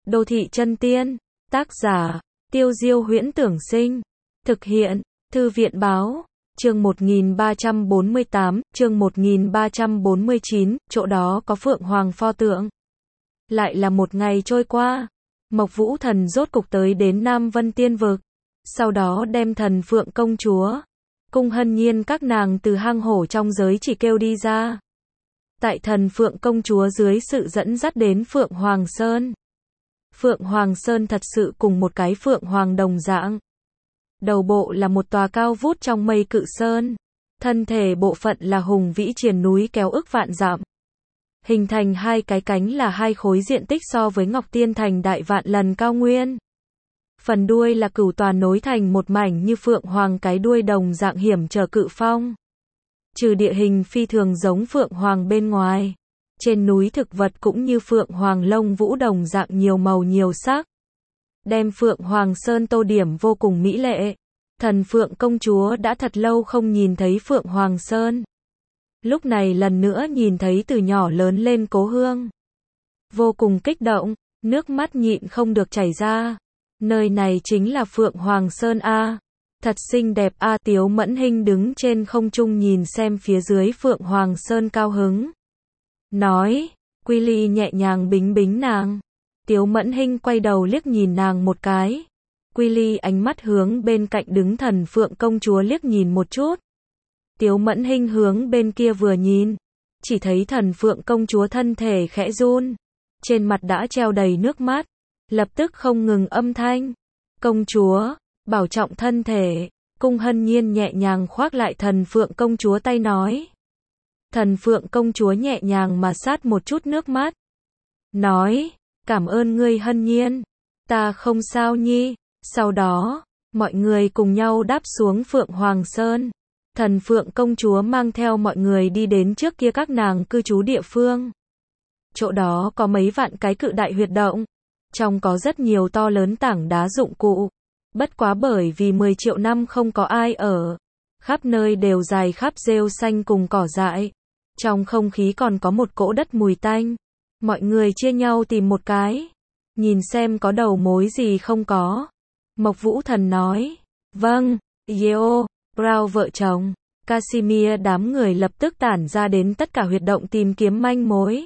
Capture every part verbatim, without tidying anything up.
Đô thị chân tiên, tác giả, Tiêu Diêu Huyễn Tưởng Sinh, thực hiện, Thư viện Báo, chương một nghìn ba trăm bốn mươi tám, chương một nghìn ba trăm bốn mươi chín, chỗ đó có Phượng Hoàng pho tượng. Lại là một ngày trôi qua, Mộc Vũ Thần rốt cục tới đến Nam Vân Tiên Vực, sau đó đem Thần Phượng công chúa, Cung Hân Nhiên các nàng từ hang hổ trong giới chỉ kêu đi ra. Tại Thần Phượng công chúa dưới sự dẫn dắt đến Phượng Hoàng Sơn. Phượng Hoàng Sơn thật sự cùng một cái Phượng Hoàng đồng dạng. Đầu bộ là một tòa cao vút trong mây cự sơn. Thân thể bộ phận là hùng vĩ triền núi kéo ức vạn dặm. Hình thành hai cái cánh là hai khối diện tích so với Ngọc Tiên Thành đại vạn lần cao nguyên. Phần đuôi là cửu tòa nối thành một mảnh như Phượng Hoàng cái đuôi đồng dạng hiểm trở cự phong. Trừ địa hình phi thường giống Phượng Hoàng bên ngoài, trên núi thực vật cũng như Phượng Hoàng lông vũ đồng dạng nhiều màu nhiều sắc. Đem Phượng Hoàng Sơn tô điểm vô cùng mỹ lệ. Thần Phượng công chúa đã thật lâu không nhìn thấy Phượng Hoàng Sơn. Lúc này lần nữa nhìn thấy từ nhỏ lớn lên cố hương. Vô cùng kích động, nước mắt nhịn không được chảy ra. Nơi này chính là Phượng Hoàng Sơn A. Thật xinh đẹp A. Tiếu Mẫn Hinh đứng trên không trung nhìn xem phía dưới Phượng Hoàng Sơn cao hứng. Nói, Quy Ly nhẹ nhàng bính bính nàng. Tiếu Mẫn Hinh quay đầu liếc nhìn nàng một cái. Quy Ly ánh mắt hướng bên cạnh đứng Thần Phượng công chúa liếc nhìn một chút. Tiếu Mẫn Hinh hướng bên kia vừa nhìn, chỉ thấy Thần Phượng công chúa thân thể khẽ run, trên mặt đã treo đầy nước mắt, lập tức không ngừng âm thanh. Công chúa, bảo trọng thân thể. Cung Hân Nhiên nhẹ nhàng khoác lại Thần Phượng công chúa tay nói. Thần Phượng công chúa nhẹ nhàng mà sát một chút nước mắt. Nói, cảm ơn ngươi Hân Nhiên, ta không sao nhi. Sau đó, mọi người cùng nhau đáp xuống Phượng Hoàng Sơn. Thần Phượng công chúa mang theo mọi người đi đến trước kia các nàng cư trú địa phương. Chỗ đó có mấy vạn cái cự đại huyệt động, trong có rất nhiều to lớn tảng đá dụng cụ. Bất quá bởi vì mười triệu năm không có ai ở, khắp nơi đều dài khắp rêu xanh cùng cỏ dại. Trong không khí còn có một cỗ đất mùi tanh. Mọi người chia nhau tìm một cái, nhìn xem có đầu mối gì không có. Mộc Vũ Thần nói, vâng, Yeo, Brown vợ chồng, Casimir đám người lập tức tản ra đến tất cả huyệt động tìm kiếm manh mối.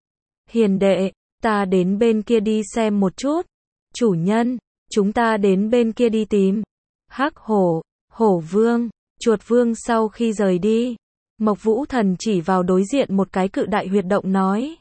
Hiền đệ, ta đến bên kia đi xem một chút. Chủ nhân, chúng ta đến bên kia đi tìm. Hắc hổ, hổ vương, chuột vương sau khi rời đi, Mộc Vũ Thần chỉ vào đối diện một cái cự đại huyệt động nói.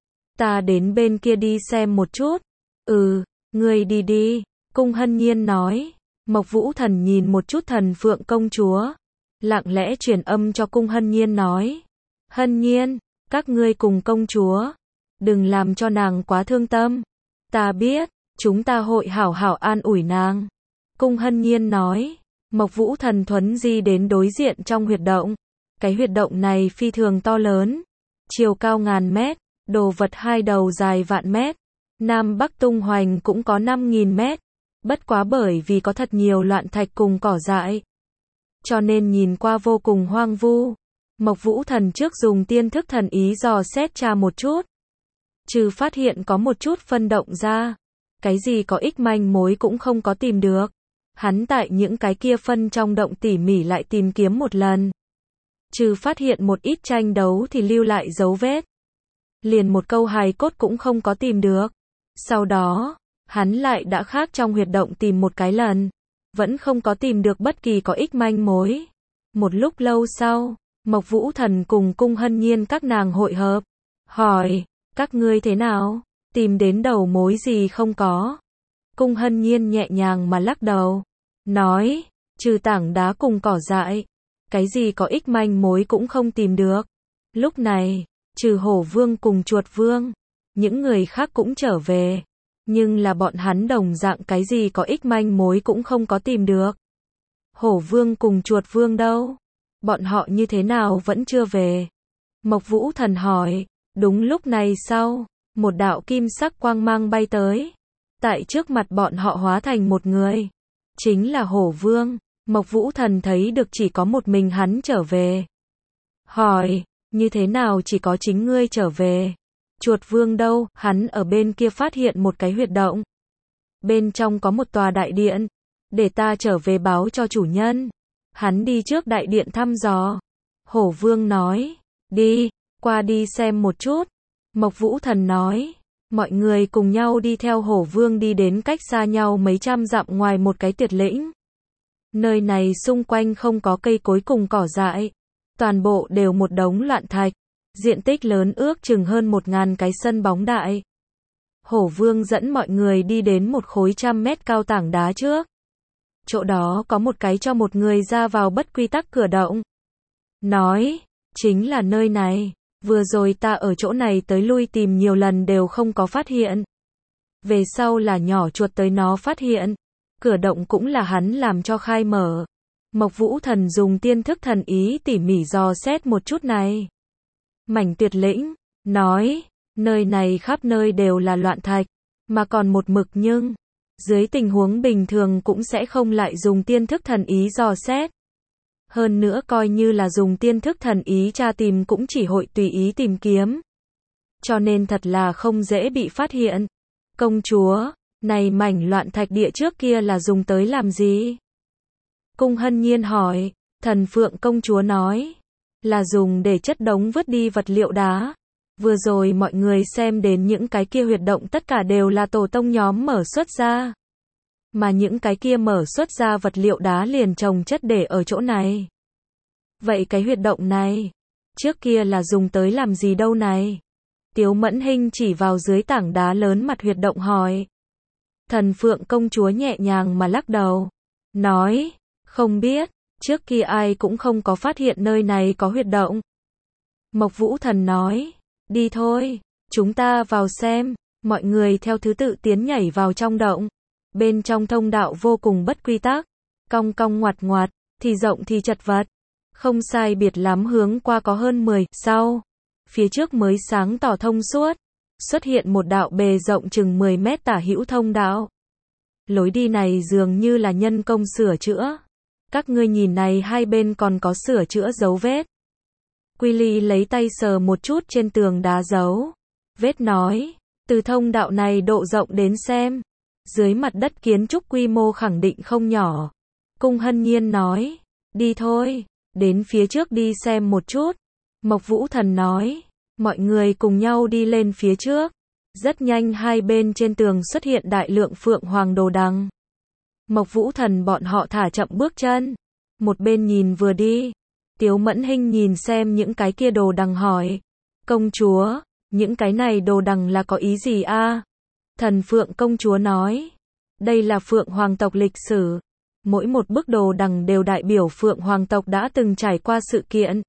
Ta đến bên kia đi xem một chút. Ừ, ngươi đi đi. Cung Hân Nhiên nói. Mộc Vũ Thần nhìn một chút Thần Phượng công chúa, lặng lẽ truyền âm cho Cung Hân Nhiên nói. Hân Nhiên, các ngươi cùng công chúa, đừng làm cho nàng quá thương tâm. Ta biết, chúng ta hội hảo hảo an ủi nàng. Cung Hân Nhiên nói. Mộc Vũ Thần thuấn di đến đối diện trong huyệt động. Cái huyệt động này phi thường to lớn, chiều cao ngàn mét, đồ vật hai đầu dài vạn mét, Nam Bắc tung hoành cũng có năm nghìn mét. Bất quá bởi vì có thật nhiều loạn thạch cùng cỏ dại, cho nên nhìn qua vô cùng hoang vu. Mộc Vũ Thần trước dùng tiên thức thần ý dò xét tra một chút, trừ phát hiện có một chút phân động ra, cái gì có ích manh mối cũng không có tìm được. Hắn tại những cái kia phân trong động tỉ mỉ lại tìm kiếm một lần, trừ phát hiện một ít tranh đấu thì lưu lại dấu vết, liền một câu hài cốt cũng không có tìm được. Sau đó, hắn lại đã khác trong huyệt động tìm một cái lần, vẫn không có tìm được bất kỳ có ích manh mối. Một lúc lâu sau, Mộc Vũ Thần cùng Cung Hân Nhiên các nàng hội hợp, hỏi, các ngươi thế nào, tìm đến đầu mối gì không có? Cung Hân Nhiên nhẹ nhàng mà lắc đầu, nói, trừ tảng đá cùng cỏ dại, cái gì có ích manh mối cũng không tìm được. Lúc này, trừ hổ vương cùng chuột vương, những người khác cũng trở về, nhưng là bọn hắn đồng dạng cái gì có ích manh mối cũng không có tìm được. Hổ vương cùng chuột vương đâu? Bọn họ như thế nào vẫn chưa về? Mộc Vũ Thần hỏi. Đúng lúc này sau, một đạo kim sắc quang mang bay tới, tại trước mặt bọn họ hóa thành một người, chính là hổ vương. Mộc Vũ Thần thấy được chỉ có một mình hắn trở về, hỏi, như thế nào chỉ có chính ngươi trở về? Chuột vương đâu, hắn ở bên kia phát hiện một cái huyệt động. Bên trong có một tòa đại điện. Để ta trở về báo cho chủ nhân. Hắn đi trước đại điện thăm dò. Hổ vương nói. Đi, qua đi xem một chút. Mộc Vũ Thần nói. Mọi người cùng nhau đi theo hổ vương đi đến cách xa nhau mấy trăm dặm ngoài một cái tuyệt lĩnh. Nơi này xung quanh không có cây cối cùng cỏ dại. Toàn bộ đều một đống loạn thạch. Diện tích lớn ước chừng hơn một ngàn cái sân bóng đại. Hổ vương dẫn mọi người đi đến một khối trăm mét cao tảng đá trước. Chỗ đó có một cái cho một người ra vào bất quy tắc cửa động. Nói, chính là nơi này. Vừa rồi ta ở chỗ này tới lui tìm nhiều lần đều không có phát hiện. Về sau là nhỏ chuột tới nó phát hiện. Cửa động cũng là hắn làm cho khai mở. Mộc Vũ Thần dùng tiên thức thần ý tỉ mỉ dò xét một chút này. Mảnh tuyệt lĩnh, nói, nơi này khắp nơi đều là loạn thạch, mà còn một mực nhưng, dưới tình huống bình thường cũng sẽ không lại dùng tiên thức thần ý dò xét. Hơn nữa coi như là dùng tiên thức thần ý tra tìm cũng chỉ hội tùy ý tìm kiếm. Cho nên thật là không dễ bị phát hiện. Công chúa, này mảnh loạn thạch địa trước kia là dùng tới làm gì? Cung Hân Nhiên hỏi, Thần Phượng công chúa nói, là dùng để chất đống vứt đi vật liệu đá. Vừa rồi mọi người xem đến những cái kia huyệt động tất cả đều là tổ tông nhóm mở xuất ra. Mà những cái kia mở xuất ra vật liệu đá liền trồng chất để ở chỗ này. Vậy cái huyệt động này, trước kia là dùng tới làm gì đâu này? Tiếu Mẫn Hinh chỉ vào dưới tảng đá lớn mặt huyệt động hỏi. Thần Phượng công chúa nhẹ nhàng mà lắc đầu. Nói, không biết, trước kia ai cũng không có phát hiện nơi này có huyệt động. Mộc Vũ Thần nói, đi thôi, chúng ta vào xem. Mọi người theo thứ tự tiến nhảy vào trong động. Bên trong thông đạo vô cùng bất quy tắc, cong cong ngoặt ngoặt, thì rộng thì chật vật. Không sai biệt lắm hướng qua có hơn mười, sau. Phía trước mới sáng tỏ thông suốt. Xuất hiện một đạo bề rộng chừng mười mét tả hữu thông đạo. Lối đi này dường như là nhân công sửa chữa. Các ngươi nhìn này hai bên còn có sửa chữa dấu vết. Quy Ly lấy tay sờ một chút trên tường đá dấu. Vết nói, từ thông đạo này độ rộng đến xem. Dưới mặt đất kiến trúc quy mô khẳng định không nhỏ. Cung Hân Nhiên nói, đi thôi, đến phía trước đi xem một chút. Mộc Vũ Thần nói, mọi người cùng nhau đi lên phía trước. Rất nhanh hai bên trên tường xuất hiện đại lượng phượng hoàng đồ đằng. Mộc Vũ Thần bọn họ thả chậm bước chân. Một bên nhìn vừa đi. Tiếu Mẫn Hinh nhìn xem những cái kia đồ đằng hỏi. Công chúa, những cái này đồ đằng là có ý gì a? Thần Phượng công chúa nói. Đây là Phượng Hoàng tộc lịch sử. Mỗi một bức đồ đằng đều đại biểu Phượng Hoàng tộc đã từng trải qua sự kiện.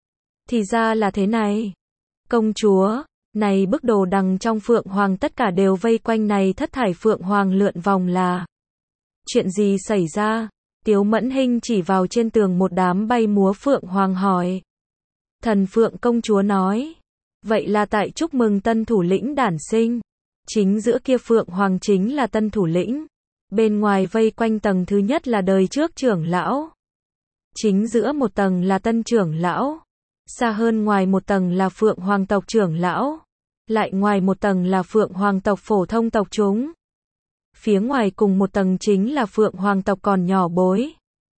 Thì ra là thế này. Công chúa, này bức đồ đằng trong Phượng Hoàng tất cả đều vây quanh này thất thải Phượng Hoàng lượn vòng là. Chuyện gì xảy ra? Tiếu Mẫn Hinh chỉ vào trên tường một đám bay múa Phượng Hoàng hỏi. Thần Phượng công chúa nói. Vậy là tại chúc mừng tân thủ lĩnh đản sinh. Chính giữa kia Phượng Hoàng chính là tân thủ lĩnh. Bên ngoài vây quanh tầng thứ nhất là đời trước trưởng lão. Chính giữa một tầng là tân trưởng lão. Xa hơn ngoài một tầng là Phượng Hoàng tộc trưởng lão. Lại ngoài một tầng là Phượng Hoàng tộc phổ thông tộc chúng. Phía ngoài cùng một tầng chính là Phượng Hoàng tộc còn nhỏ bối.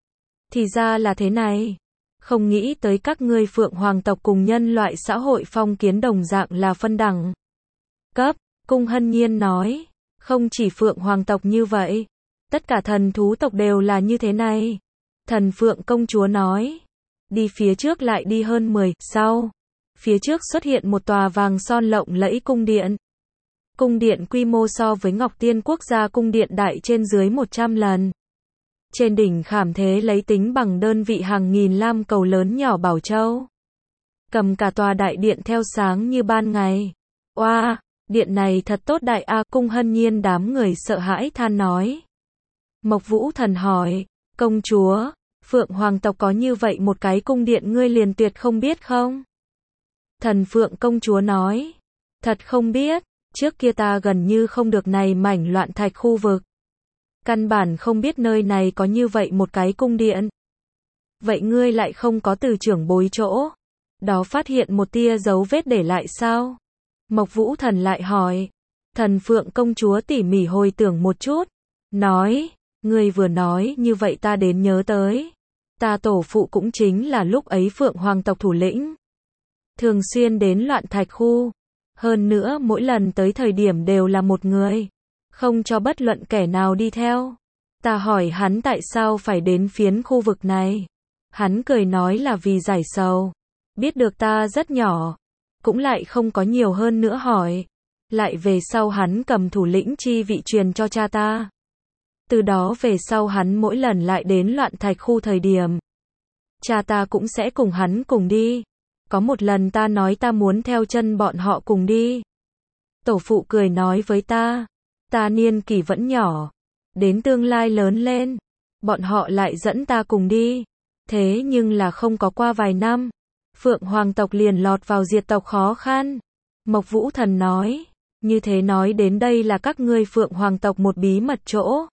Thì ra là thế này. Không nghĩ tới các ngươi Phượng Hoàng tộc cùng nhân loại xã hội phong kiến đồng dạng là phân đẳng. Cấp, Cung Hân Nhiên nói. Không chỉ Phượng Hoàng tộc như vậy. Tất cả thần thú tộc đều là như thế này. Thần Phượng công chúa nói. Đi phía trước lại đi hơn mười, sau. Phía trước xuất hiện một tòa vàng son lộng lẫy cung điện. Cung điện quy mô so với Ngọc Tiên quốc gia cung điện đại trên dưới một trăm lần. Trên đỉnh khảm thế lấy tính bằng đơn vị hàng nghìn lam cầu lớn nhỏ bảo châu. Cầm cả tòa đại điện theo sáng như ban ngày. Oa, wow, điện này thật tốt đại a. Cung Hân Nhiên đám người sợ hãi than nói. Mộc Vũ Thần hỏi, công chúa, Phượng Hoàng tộc có như vậy một cái cung điện ngươi liền tuyệt không biết không? Thần Phượng công chúa nói, thật không biết, trước kia ta gần như không được này mảnh loạn thạch khu vực. Căn bản không biết nơi này có như vậy một cái cung điện. Vậy ngươi lại không có từ trưởng bối chỗ. Đó phát hiện một tia dấu vết để lại sao? Mộc Vũ Thần lại hỏi. Thần Phượng công chúa tỉ mỉ hồi tưởng một chút, nói, ngươi vừa nói như vậy ta đến nhớ tới. Ta tổ phụ cũng chính là lúc ấy Phượng Hoàng tộc thủ lĩnh. Thường xuyên đến Loạn Thạch khu. Hơn nữa mỗi lần tới thời điểm đều là một người. Không cho bất luận kẻ nào đi theo. Ta hỏi hắn tại sao phải đến phiến khu vực này. Hắn cười nói là vì giải sầu. Biết được ta rất nhỏ. Cũng lại không có nhiều hơn nữa hỏi. Lại về sau hắn cầm thủ lĩnh chi vị truyền cho cha ta. Từ đó về sau hắn mỗi lần lại đến Loạn Thạch khu thời điểm. Cha ta cũng sẽ cùng hắn cùng đi. Có một lần ta nói ta muốn theo chân bọn họ cùng đi. Tổ phụ cười nói với ta. Ta niên kỷ vẫn nhỏ. Đến tương lai lớn lên. Bọn họ lại dẫn ta cùng đi. Thế nhưng là không có qua vài năm. Phượng Hoàng tộc liền lọt vào diệt tộc khó khăn. Mộc Vũ Thần nói. Như thế nói đến đây là các ngươi Phượng Hoàng tộc một bí mật chỗ.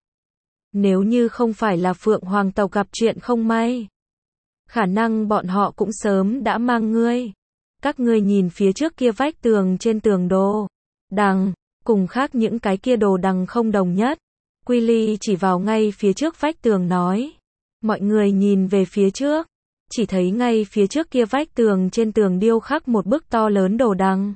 Nếu như không phải là Phượng Hoàng tộc gặp chuyện không may. Khả năng bọn họ cũng sớm đã mang ngươi. Các ngươi nhìn phía trước kia vách tường trên tường đồ đằng, cùng khác những cái kia đồ đằng không đồng nhất. Quy Ly chỉ vào ngay phía trước vách tường nói. Mọi người nhìn về phía trước. Chỉ thấy ngay phía trước kia vách tường trên tường điêu khắc một bức to lớn đồ đằng.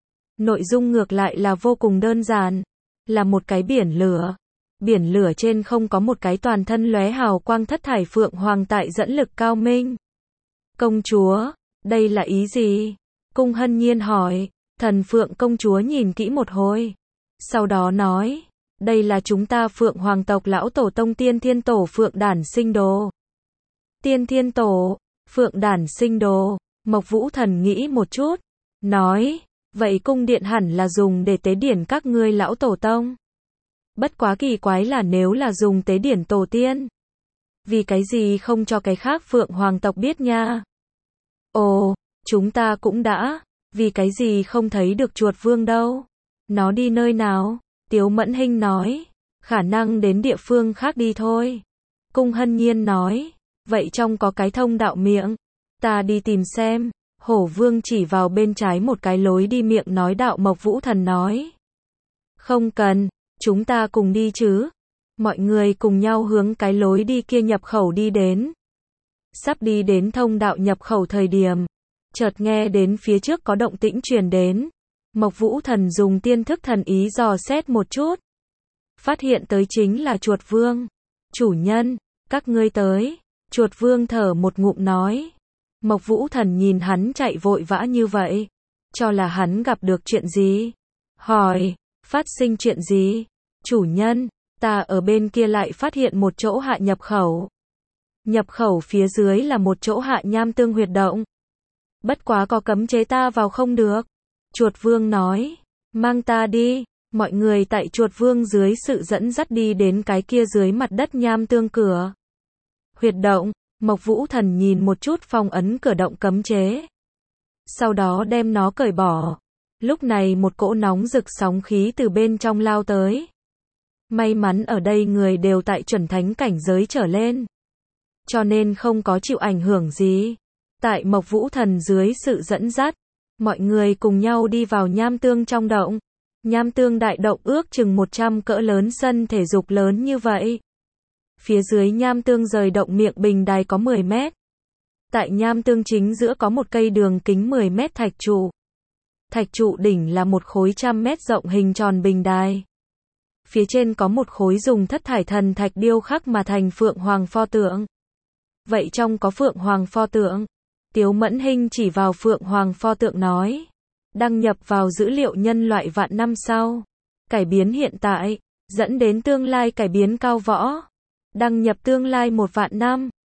Nội dung ngược lại là vô cùng đơn giản. Là một cái biển lửa. Biển lửa trên không có một cái toàn thân lóe hào quang thất thải Phượng Hoàng tại dẫn lực cao minh. Công chúa, đây là ý gì? Cung Hân Nhiên hỏi. Thần Phượng công chúa nhìn kỹ một hồi. Sau đó nói. Đây là chúng ta Phượng Hoàng tộc lão tổ tông Tiên Thiên Tổ Phượng Đản Sinh Đồ. Tiên Thiên Tổ, Phượng Đản Sinh Đồ. Mộc Vũ Thần nghĩ một chút. Nói. Vậy cung điện hẳn là dùng để tế điển các ngươi lão tổ tông. Bất quá kỳ quái là nếu là dùng tế điển tổ tiên. Vì cái gì không cho cái khác Phượng Hoàng tộc biết nha? Ồ, chúng ta cũng đã. Vì cái gì không thấy được chuột vương đâu? Nó đi nơi nào? Tiếu Mẫn Hinh nói. Khả năng đến địa phương khác đi thôi. Cung Hân Nhiên nói. Vậy trong có cái thông đạo miệng. Ta đi tìm xem. Hổ vương chỉ vào bên trái một cái lối đi miệng nói đạo. Mộc Vũ Thần nói. Không cần, chúng ta cùng đi chứ. Mọi người cùng nhau hướng cái lối đi kia nhập khẩu đi đến. Sắp đi đến thông đạo nhập khẩu thời điểm. Chợt nghe đến phía trước có động tĩnh truyền đến. Mộc Vũ Thần dùng tiên thức thần ý dò xét một chút. Phát hiện tới chính là chuột vương. Chủ nhân, các ngươi tới. Chuột vương thở một ngụm nói. Mộc Vũ Thần nhìn hắn chạy vội vã như vậy. Cho là hắn gặp được chuyện gì? Hỏi, phát sinh chuyện gì? Chủ nhân, ta ở bên kia lại phát hiện một chỗ hạ nhập khẩu. Nhập khẩu phía dưới là một chỗ hạ nham tương huyệt động. Bất quá có cấm chế ta vào không được. Chuột vương nói, mang ta đi. Mọi người tại chuột vương dưới sự dẫn dắt đi đến cái kia dưới mặt đất nham tương cửa. Huyệt động, Mộc Vũ Thần nhìn một chút phong ấn cửa động cấm chế. Sau đó đem nó cởi bỏ. Lúc này một cỗ nóng rực sóng khí từ bên trong lao tới. May mắn ở đây người đều tại chuẩn thánh cảnh giới trở lên. Cho nên không có chịu ảnh hưởng gì. Tại Mộc Vũ Thần dưới sự dẫn dắt. Mọi người cùng nhau đi vào nham tương trong động. Nham tương đại động ước chừng một trăm cỡ lớn sân thể dục lớn như vậy. Phía dưới nham tương rời động miệng bình đài có mười mét. Tại nham tương chính giữa có một cây đường kính mười mét thạch trụ. Thạch trụ đỉnh là một khối trăm mét rộng hình tròn bình đài. Phía trên có một khối dùng thất thải thần thạch điêu khắc mà thành Phượng Hoàng pho tượng. Vậy trong có Phượng Hoàng pho tượng. Tiếu Mẫn Hinh chỉ vào Phượng Hoàng pho tượng nói. Đăng nhập vào dữ liệu nhân loại vạn năm sau. Cải biến hiện tại, dẫn đến tương lai cải biến cao võ. Đăng nhập tương lai một vạn năm.